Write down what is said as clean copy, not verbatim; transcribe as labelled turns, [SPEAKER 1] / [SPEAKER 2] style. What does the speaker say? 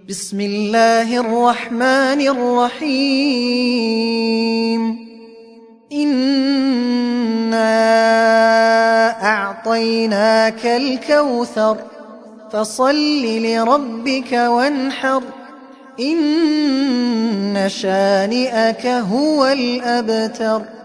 [SPEAKER 1] بسم الله الرحمن الرحيم إنا أعطيناك الكوثر فصل لربك وانحر إن شانئك هو الأبتر.